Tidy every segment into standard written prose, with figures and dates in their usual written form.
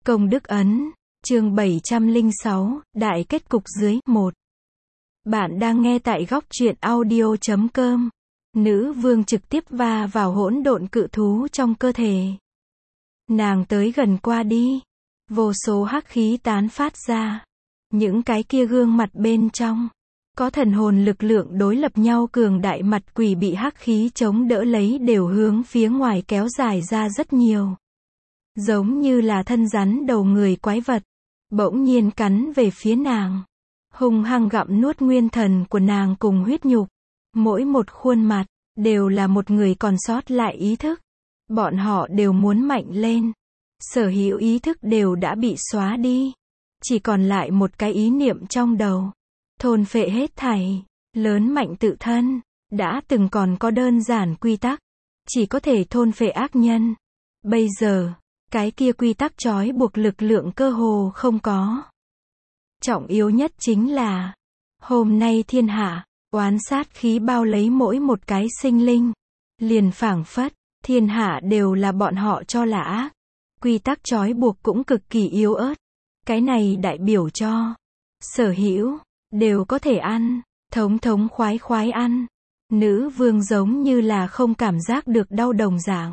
Công đức ấn, chương 706, Đại kết cục dưới, 1. Bạn đang nghe tại góc truyện audio.com. Nữ vương trực tiếp va vào hỗn độn cự thú trong cơ thể. Nàng tới gần qua đi. Vô số hắc khí tán phát ra. Những cái kia gương mặt bên trong. Có thần hồn lực lượng đối lập nhau cường đại, mặt quỷ bị hắc khí chống đỡ lấy đều hướng phía ngoài kéo dài ra rất nhiều. Giống như là thân rắn đầu người quái vật. Bỗng nhiên cắn về phía nàng. Hung hăng gặm nuốt nguyên thần của nàng cùng huyết nhục. Mỗi một khuôn mặt, đều là một người còn sót lại ý thức. Bọn họ đều muốn mạnh lên. Sở hữu ý thức đều đã bị xóa đi. Chỉ còn lại một cái ý niệm trong đầu. Thôn phệ hết thảy. Lớn mạnh tự thân. Đã từng còn có đơn giản quy tắc. Chỉ có thể thôn phệ ác nhân. Bây giờ, cái kia quy tắc trói buộc lực lượng cơ hồ không có. Trọng yếu nhất chính là, hôm nay thiên hạ, oán sát khí bao lấy mỗi một cái sinh linh. Liền phảng phất, thiên hạ đều là bọn họ cho là ác. Quy tắc trói buộc cũng cực kỳ yếu ớt. Cái này đại biểu cho, sở hữu, đều có thể ăn, thống khoái ăn. Nữ vương giống như là không cảm giác được đau đồng dạng.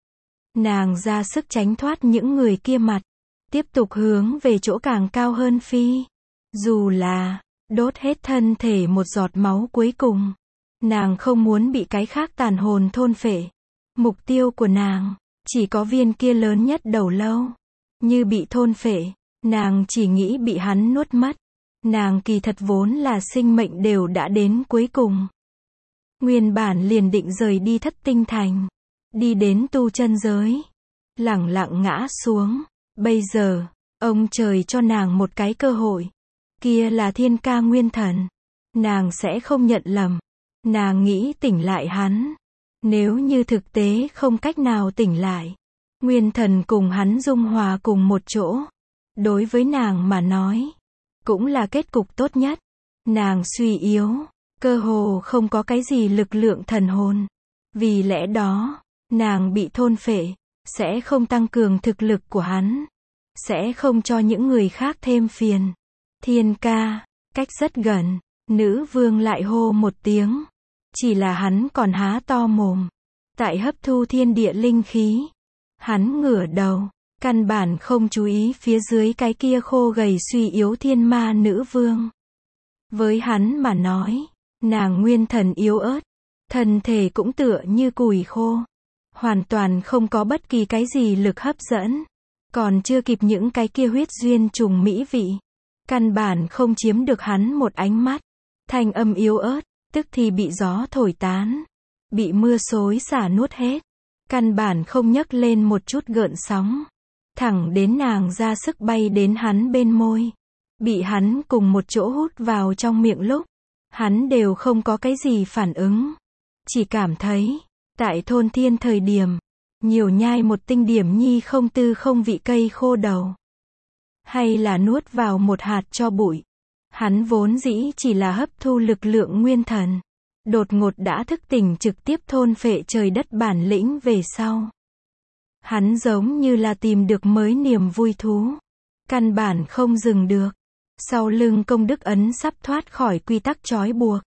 Nàng ra sức tránh thoát những người kia mặt. Tiếp tục hướng về chỗ càng cao hơn phi. Dù là, đốt hết thân thể một giọt máu cuối cùng. Nàng không muốn bị cái khác tàn hồn thôn phệ. Mục tiêu của nàng, chỉ có viên kia lớn nhất đầu lâu. Như bị thôn phệ, nàng chỉ nghĩ bị hắn nuốt mất. Nàng kỳ thật vốn là sinh mệnh đều đã đến cuối cùng. Nguyên bản liền định rời đi Thất Tinh Thành. Đi đến tu chân giới. Lẳng lặng ngã xuống. Bây giờ, ông trời cho nàng một cái cơ hội. Kia là Thiên Ca Nguyên Thần. Nàng sẽ không nhận lầm. Nàng nghĩ tỉnh lại hắn. Nếu như thực tế không cách nào tỉnh lại. Nguyên Thần cùng hắn dung hòa cùng một chỗ. Đối với nàng mà nói. Cũng là kết cục tốt nhất. Nàng suy yếu. Cơ hồ không có cái gì lực lượng thần hồn. Vì lẽ đó, nàng bị thôn phệ. Sẽ không tăng cường thực lực của hắn. Sẽ không cho những người khác thêm phiền. Thiên Ca, cách rất gần. Nữ vương lại hô một tiếng. Chỉ là hắn còn há to mồm. Tại hấp thu thiên địa linh khí. Hắn ngửa đầu. Căn bản không chú ý phía dưới cái kia khô gầy suy yếu thiên ma nữ vương. Với hắn mà nói, nàng nguyên thần yếu ớt. Thân thể cũng tựa như củi khô. Hoàn toàn không có bất kỳ cái gì lực hấp dẫn. Còn chưa kịp những cái kia huyết duyên trùng mỹ vị. Căn bản không chiếm được hắn một ánh mắt. Thanh âm yếu ớt, tức thì bị gió thổi tán. Bị mưa xối xả nuốt hết. Căn bản không nhấc lên một chút gợn sóng. Thẳng đến nàng ra sức bay đến hắn bên môi. Bị hắn cùng một chỗ hút vào trong miệng lúc. Hắn đều không có cái gì phản ứng. Chỉ cảm thấy, tại thôn thiên thời điểm, nhiều nhai một tinh điểm nhi không tư không vị cây khô đầu. Hay là nuốt vào một hạt cho bụi. Hắn vốn dĩ chỉ là hấp thu lực lượng nguyên thần. Đột ngột đã thức tỉnh trực tiếp thôn phệ trời đất bản lĩnh về sau. Hắn giống như là tìm được mới niềm vui thú. Căn bản không dừng được. Sau lưng công đức ấn sắp thoát khỏi quy tắc trói buộc.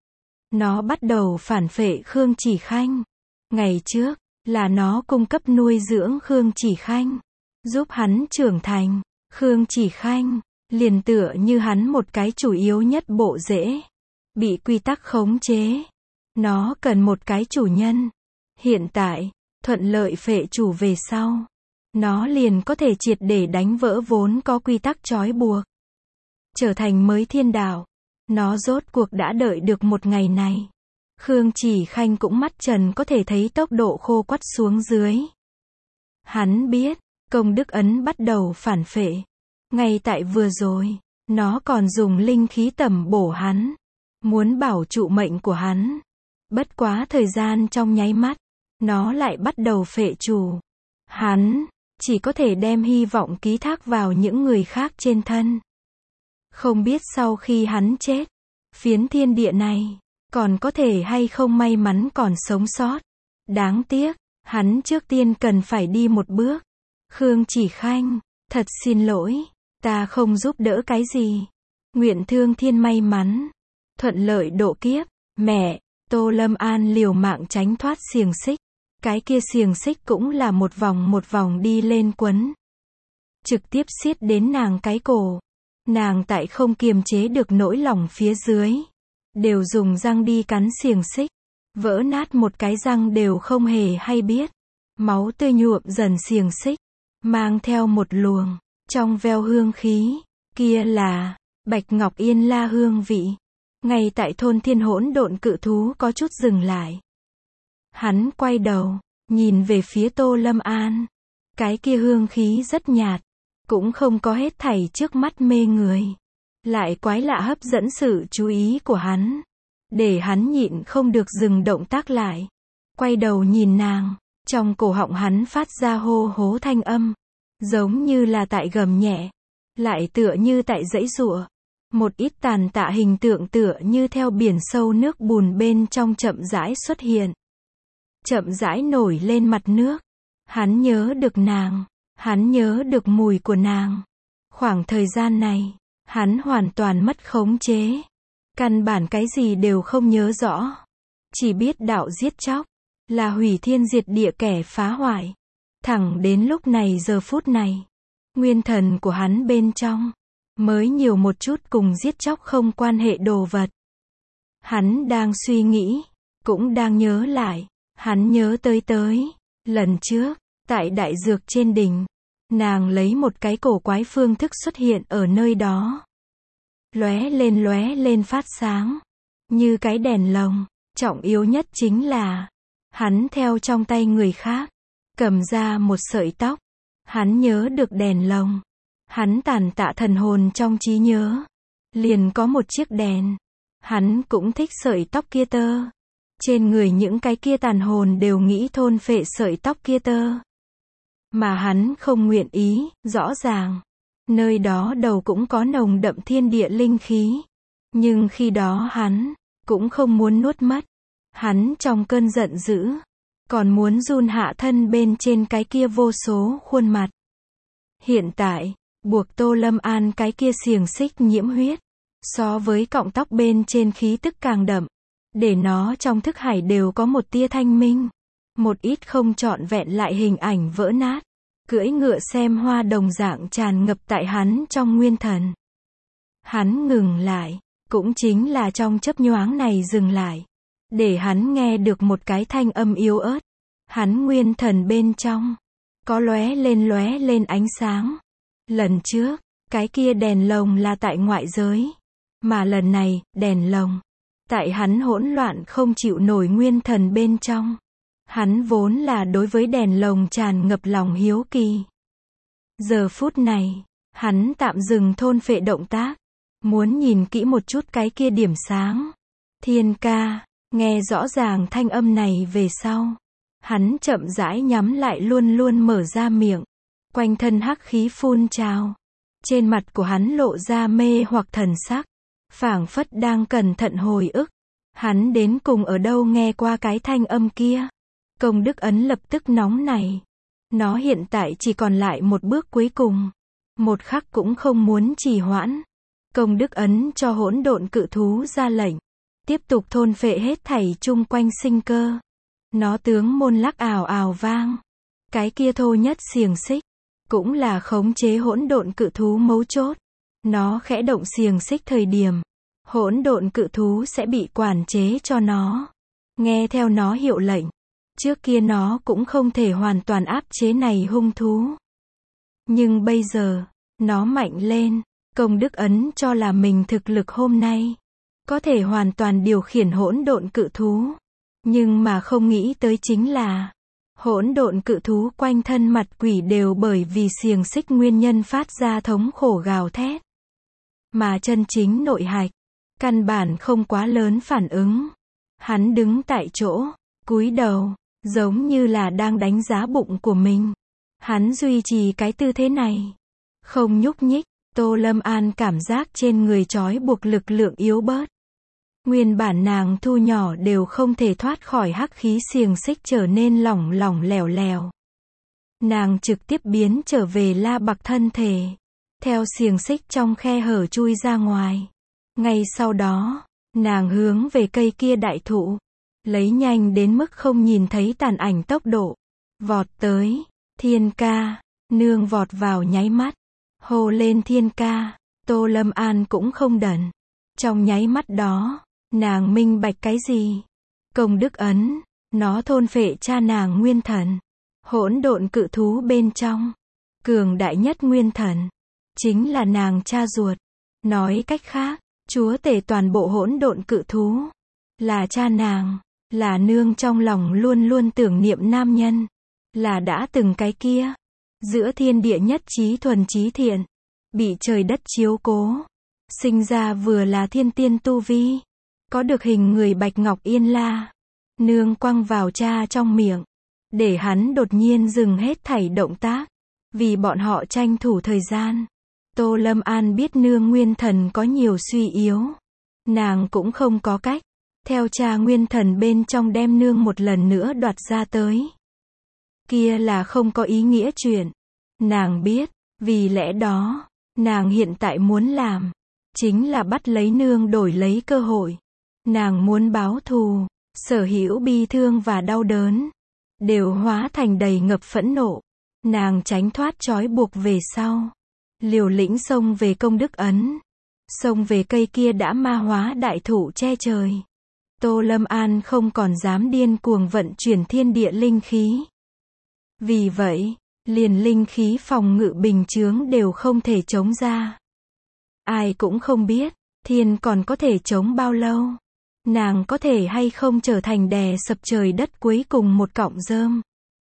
Nó bắt đầu phản phệ Khương Chỉ Khanh. Ngày trước, là nó cung cấp nuôi dưỡng Khương Chỉ Khanh. Giúp hắn trưởng thành. Khương Chỉ Khanh, liền tựa như hắn một cái chủ yếu nhất bộ rễ. Bị quy tắc khống chế. Nó cần một cái chủ nhân. Hiện tại, thuận lợi phệ chủ về sau. Nó liền có thể triệt để đánh vỡ vốn có quy tắc trói buộc. Trở thành mới thiên đạo. Nó rốt cuộc đã đợi được một ngày này. Khương Chỉ Khanh cũng mắt trần có thể thấy tốc độ khô quắt xuống dưới. Hắn biết, công đức ấn bắt đầu phản phệ. Ngay tại vừa rồi, nó còn dùng linh khí tẩm bổ hắn. Muốn bảo trụ mệnh của hắn. Bất quá thời gian trong nháy mắt, nó lại bắt đầu phệ chủ. Hắn, chỉ có thể đem hy vọng ký thác vào những người khác trên thân. Không biết sau khi hắn chết, phiến thiên địa này, còn có thể hay không may mắn còn sống sót. Đáng tiếc, hắn trước tiên cần phải đi một bước. Khương Chỉ Khanh, Thật xin lỗi, ta không giúp đỡ cái gì. Nguyện thương thiên may mắn, thuận lợi độ kiếp. Mẹ, Tô Lâm An liều mạng tránh thoát xiềng xích. Cái kia xiềng xích cũng là một vòng đi lên quấn. Trực tiếp siết đến nàng cái cổ. Nàng tại không kiềm chế được nỗi lòng phía dưới. Đều dùng răng đi cắn xiềng xích. Vỡ nát một cái răng đều không hề hay biết. Máu tươi nhuộm dần xiềng xích. Mang theo một luồng, trong veo hương khí. Kia là, bạch ngọc yên la hương vị. Ngay tại thôn thiên hỗn độn cự thú có chút dừng lại. Hắn quay đầu, nhìn về phía Tô Lâm An. Cái kia hương khí rất nhạt. Cũng không có hết thảy trước mắt mê người. Lại quái lạ hấp dẫn sự chú ý của hắn. Để hắn nhịn không được dừng động tác lại. Quay đầu nhìn nàng. Trong cổ họng hắn phát ra hô hố thanh âm. Giống như là tại gầm nhẹ. Lại tựa như tại giãy giụa. Một ít tàn tạ hình tượng tựa như theo biển sâu nước bùn bên trong chậm rãi xuất hiện. Chậm rãi nổi lên mặt nước. Hắn nhớ được nàng. Hắn nhớ được mùi của nàng. Khoảng thời gian này, hắn hoàn toàn mất khống chế. Căn bản cái gì đều không nhớ rõ. Chỉ biết đạo giết chóc. Là hủy thiên diệt địa kẻ phá hoại. Thẳng đến lúc này giờ phút này. Nguyên thần của hắn bên trong. Mới nhiều một chút cùng giết chóc không quan hệ đồ vật. Hắn đang suy nghĩ. Cũng đang nhớ lại. Hắn nhớ tới. Lần trước, tại đại dược trên đỉnh. Nàng lấy một cái cổ quái phương thức xuất hiện ở nơi đó. Lóe lên phát sáng. Như cái đèn lồng. Trọng yếu nhất chính là. Hắn theo trong tay người khác. Cầm ra một sợi tóc. Hắn nhớ được đèn lồng. Hắn tàn tạ thần hồn trong trí nhớ. Liền có một chiếc đèn. Hắn cũng thích sợi tóc kia tơ. Trên người những cái kia tàn hồn đều nghĩ thôn phệ sợi tóc kia tơ. Mà hắn không nguyện ý, rõ ràng. Nơi đó đầu cũng có nồng đậm thiên địa linh khí. Nhưng khi đó hắn cũng không muốn nuốt mất. Hắn trong cơn giận dữ. Còn muốn run hạ thân bên trên cái kia vô số khuôn mặt. Hiện tại, buộc Tô Lâm An cái kia xiềng xích nhiễm huyết. So với cọng tóc bên trên khí tức càng đậm. Để nó trong thức hải đều có một tia thanh minh. Một ít không trọn vẹn lại hình ảnh vỡ nát. Cưỡi ngựa xem hoa đồng dạng tràn ngập tại hắn trong nguyên thần. Hắn ngừng lại. Cũng chính là trong chớp nhoáng này dừng lại. Để hắn nghe được một cái thanh âm yếu ớt. Hắn nguyên thần bên trong. Có lóe lên ánh sáng. Lần trước, cái kia đèn lồng là tại ngoại giới. Mà lần này, đèn lồng. Tại hắn hỗn loạn không chịu nổi nguyên thần bên trong. Hắn vốn là đối với đèn lồng tràn ngập lòng hiếu kỳ. Giờ phút này, hắn tạm dừng thôn phệ động tác. Muốn nhìn kỹ một chút cái kia điểm sáng. Thiên ca, nghe rõ ràng thanh âm này về sau. Hắn chậm rãi nhắm lại luôn mở ra miệng. Quanh thân hắc khí phun trào. Trên mặt của hắn lộ ra mê hoặc thần sắc. Phảng phất đang cẩn thận hồi ức. Hắn đến cùng ở đâu nghe qua cái thanh âm kia. Công đức ấn lập tức nóng này. Nó hiện tại chỉ còn lại một bước cuối cùng. Một khắc cũng không muốn trì hoãn. Công đức ấn cho hỗn độn cự thú ra lệnh. Tiếp tục thôn phệ hết thảy chung quanh sinh cơ. Nó tướng môn lắc ào ào vang. Cái kia thô nhất xiềng xích. Cũng là khống chế hỗn độn cự thú mấu chốt. Nó khẽ động xiềng xích thời điểm. Hỗn độn cự thú sẽ bị quản chế cho nó. Nghe theo nó hiệu lệnh. Trước kia nó cũng không thể hoàn toàn áp chế này hung thú. Nhưng bây giờ, nó mạnh lên. Công đức ấn cho là mình thực lực hôm nay. Có thể hoàn toàn điều khiển hỗn độn cự thú. Nhưng mà không nghĩ tới chính là. Hỗn độn cự thú quanh thân mặt quỷ đều bởi vì xiềng xích nguyên nhân phát ra thống khổ gào thét. Mà chân chính nội hạch. Căn bản không quá lớn phản ứng. Hắn đứng tại chỗ. Cúi đầu. Giống như là đang đánh giá bụng của mình. Hắn duy trì cái tư thế này. Không nhúc nhích. Tô Lâm An cảm giác trên người trói buộc lực lượng yếu bớt. Nguyên bản nàng thu nhỏ đều không thể thoát khỏi hắc khí xiềng xích trở nên lỏng lẻo. nàng trực tiếp biến trở về La Bạc thân thể, theo xiềng xích trong khe hở chui ra ngoài. Ngay sau đó, nàng hướng về cây kia đại thụ, lấy nhanh đến mức không nhìn thấy tàn ảnh tốc độ, vọt tới. Thiên ca, nương vọt vào nháy mắt, hô lên thiên ca, Tô Lâm An cũng không đần. Trong nháy mắt đó, nàng minh bạch cái gì? Công đức ấn, nó thôn phệ cha nàng nguyên thần. Hỗn độn cự thú bên trong, cường đại nhất nguyên thần, chính là nàng cha ruột. Nói cách khác, chúa tể toàn bộ hỗn độn cự thú, là cha nàng, là nương trong lòng luôn luôn tưởng niệm nam nhân, là đã từng cái kia, giữa thiên địa nhất trí thuần trí thiện, bị trời đất chiếu cố, sinh ra vừa là thiên tiên tu vi, có được hình người bạch ngọc yên la, nương quăng vào cha trong miệng, để hắn đột nhiên dừng hết thảy động tác, vì bọn họ tranh thủ thời gian. Tô Lâm An biết nương nguyên thần có nhiều suy yếu, nàng cũng không có cách, theo cha nguyên thần bên trong đem nương một lần nữa đoạt ra tới. Kia là không có ý nghĩa chuyện. Nàng biết, vì lẽ đó, nàng hiện tại muốn làm, chính là bắt lấy nương đổi lấy cơ hội. Nàng muốn báo thù, sở hữu bi thương và đau đớn, đều hóa thành đầy ngập phẫn nộ. Nàng tránh thoát trói buộc về sau, liều lĩnh xông về công đức ấn, xông về cây kia đã ma hóa đại thụ che trời. Tô Lâm An không còn dám điên cuồng vận chuyển thiên địa linh khí. Vì vậy, liền linh khí phòng ngự bình chướng đều không thể chống ra. Ai cũng không biết, thiên còn có thể chống bao lâu. Nàng có thể hay không trở thành đè sập trời đất cuối cùng một cọng rơm.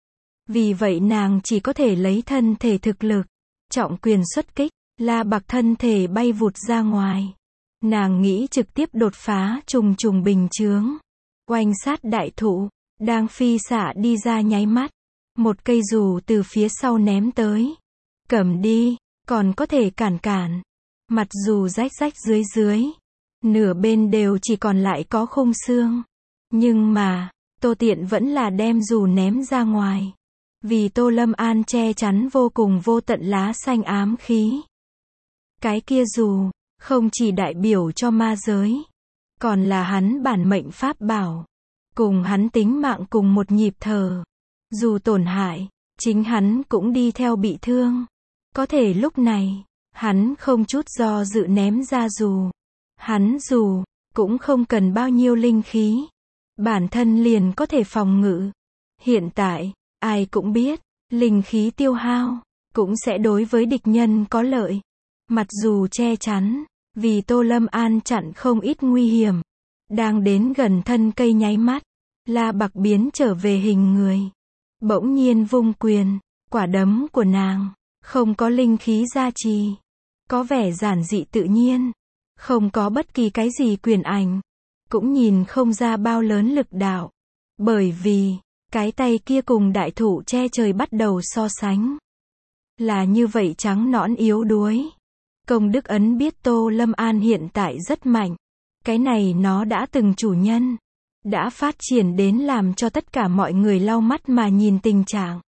Vì vậy nàng chỉ có thể lấy thân thể thực lực, trọng quyền xuất kích, La Bạc thân thể bay vụt ra ngoài. Nàng nghĩ trực tiếp đột phá trùng trùng bình chướng, oanh sát đại thụ, đang phi xạ đi ra nháy mắt, một cây dù từ phía sau ném tới. Cầm đi, còn có thể cản cản. Mặt dù rách rách dưới dưới, nửa bên đều chỉ còn lại có khung xương. Nhưng mà, Tô Tiện vẫn là đem dù ném ra ngoài. Vì Tô Lâm An che chắn vô cùng vô tận lá xanh ám khí. Cái kia dù, không chỉ đại biểu cho ma giới, còn là hắn bản mệnh pháp bảo. Cùng hắn tính mạng cùng một nhịp thở. Dù tổn hại, chính hắn cũng đi theo bị thương. Có thể lúc này, hắn không chút do dự ném ra dù. Hắn dù, cũng không cần bao nhiêu linh khí. Bản thân liền có thể phòng ngự. Hiện tại, ai cũng biết, linh khí tiêu hao, cũng sẽ đối với địch nhân có lợi. Mặc dù che chắn, vì Tô Lâm An chặn không ít nguy hiểm. Đang đến gần thân cây nháy mắt, La Bạc biến trở về hình người. Bỗng nhiên vung quyền, quả đấm của nàng, không có linh khí gia trì. Có vẻ giản dị tự nhiên. Không có bất kỳ cái gì quyền ảnh. Cũng nhìn không ra bao lớn lực đạo. Bởi vì, cái tay kia cùng đại thụ che trời bắt đầu so sánh. Là như vậy trắng nõn yếu đuối. Công đức ấn biết Tô Lâm An hiện tại rất mạnh. Cái này nó đã từng chủ nhân. Đã phát triển đến làm cho tất cả mọi người lau mắt mà nhìn tình trạng.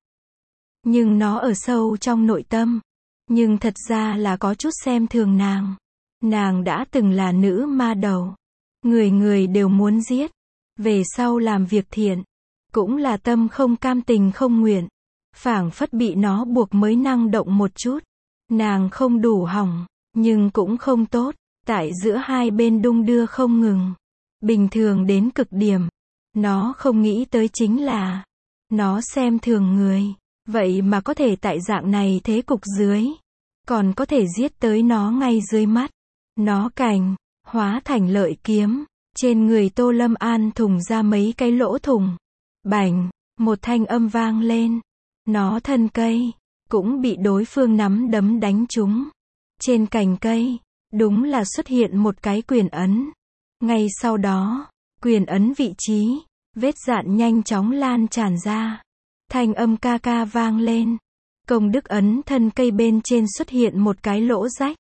Nhưng nó ở sâu trong nội tâm. Nhưng thật ra là có chút xem thường nàng. Nàng đã từng là nữ ma đầu. Người người đều muốn giết. Về sau làm việc thiện. Cũng là tâm không cam tình không nguyện. Phảng phất bị nó buộc mới năng động một chút. Nàng không đủ hỏng, nhưng cũng không tốt. Tại giữa hai bên đung đưa không ngừng. Bình thường đến cực điểm. Nó không nghĩ tới chính là, nó xem thường người. Vậy mà có thể tại dạng này thế cục dưới. Còn có thể giết tới nó ngay dưới mắt. Nó cành, hóa thành lợi kiếm. Trên người Tô Lâm An thủng ra mấy cái lỗ thủng. Bành, một thanh âm vang lên. Nó thân cây, cũng bị đối phương nắm đấm đánh trúng. Trên cành cây, đúng là xuất hiện một cái quyền ấn. Ngay sau đó, quyền ấn vị trí, vết dạn nhanh chóng lan tràn ra. Thanh âm ca ca vang lên. Công đức ấn thân cây bên trên xuất hiện một cái lỗ rách.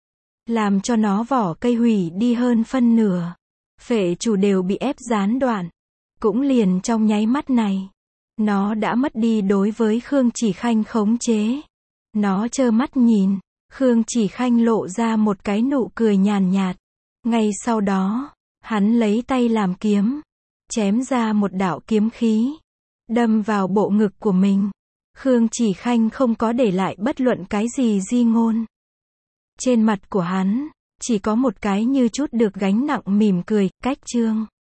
Làm cho nó vỏ cây hủy đi hơn phân nửa. Phệ chủ đều bị ép gián đoạn. Cũng liền trong nháy mắt này. Nó đã mất đi đối với Khương Chỉ Khanh khống chế. Nó trơ mắt nhìn. Khương Chỉ Khanh lộ ra một cái nụ cười nhàn nhạt. Ngay sau đó, hắn lấy tay làm kiếm. Chém ra một đạo kiếm khí. Đâm vào bộ ngực của mình. Khương Chỉ Khanh không có để lại bất luận cái gì di ngôn. Trên mặt của hắn, chỉ có một cái như chút được gánh nặng mỉm cười, cách chương.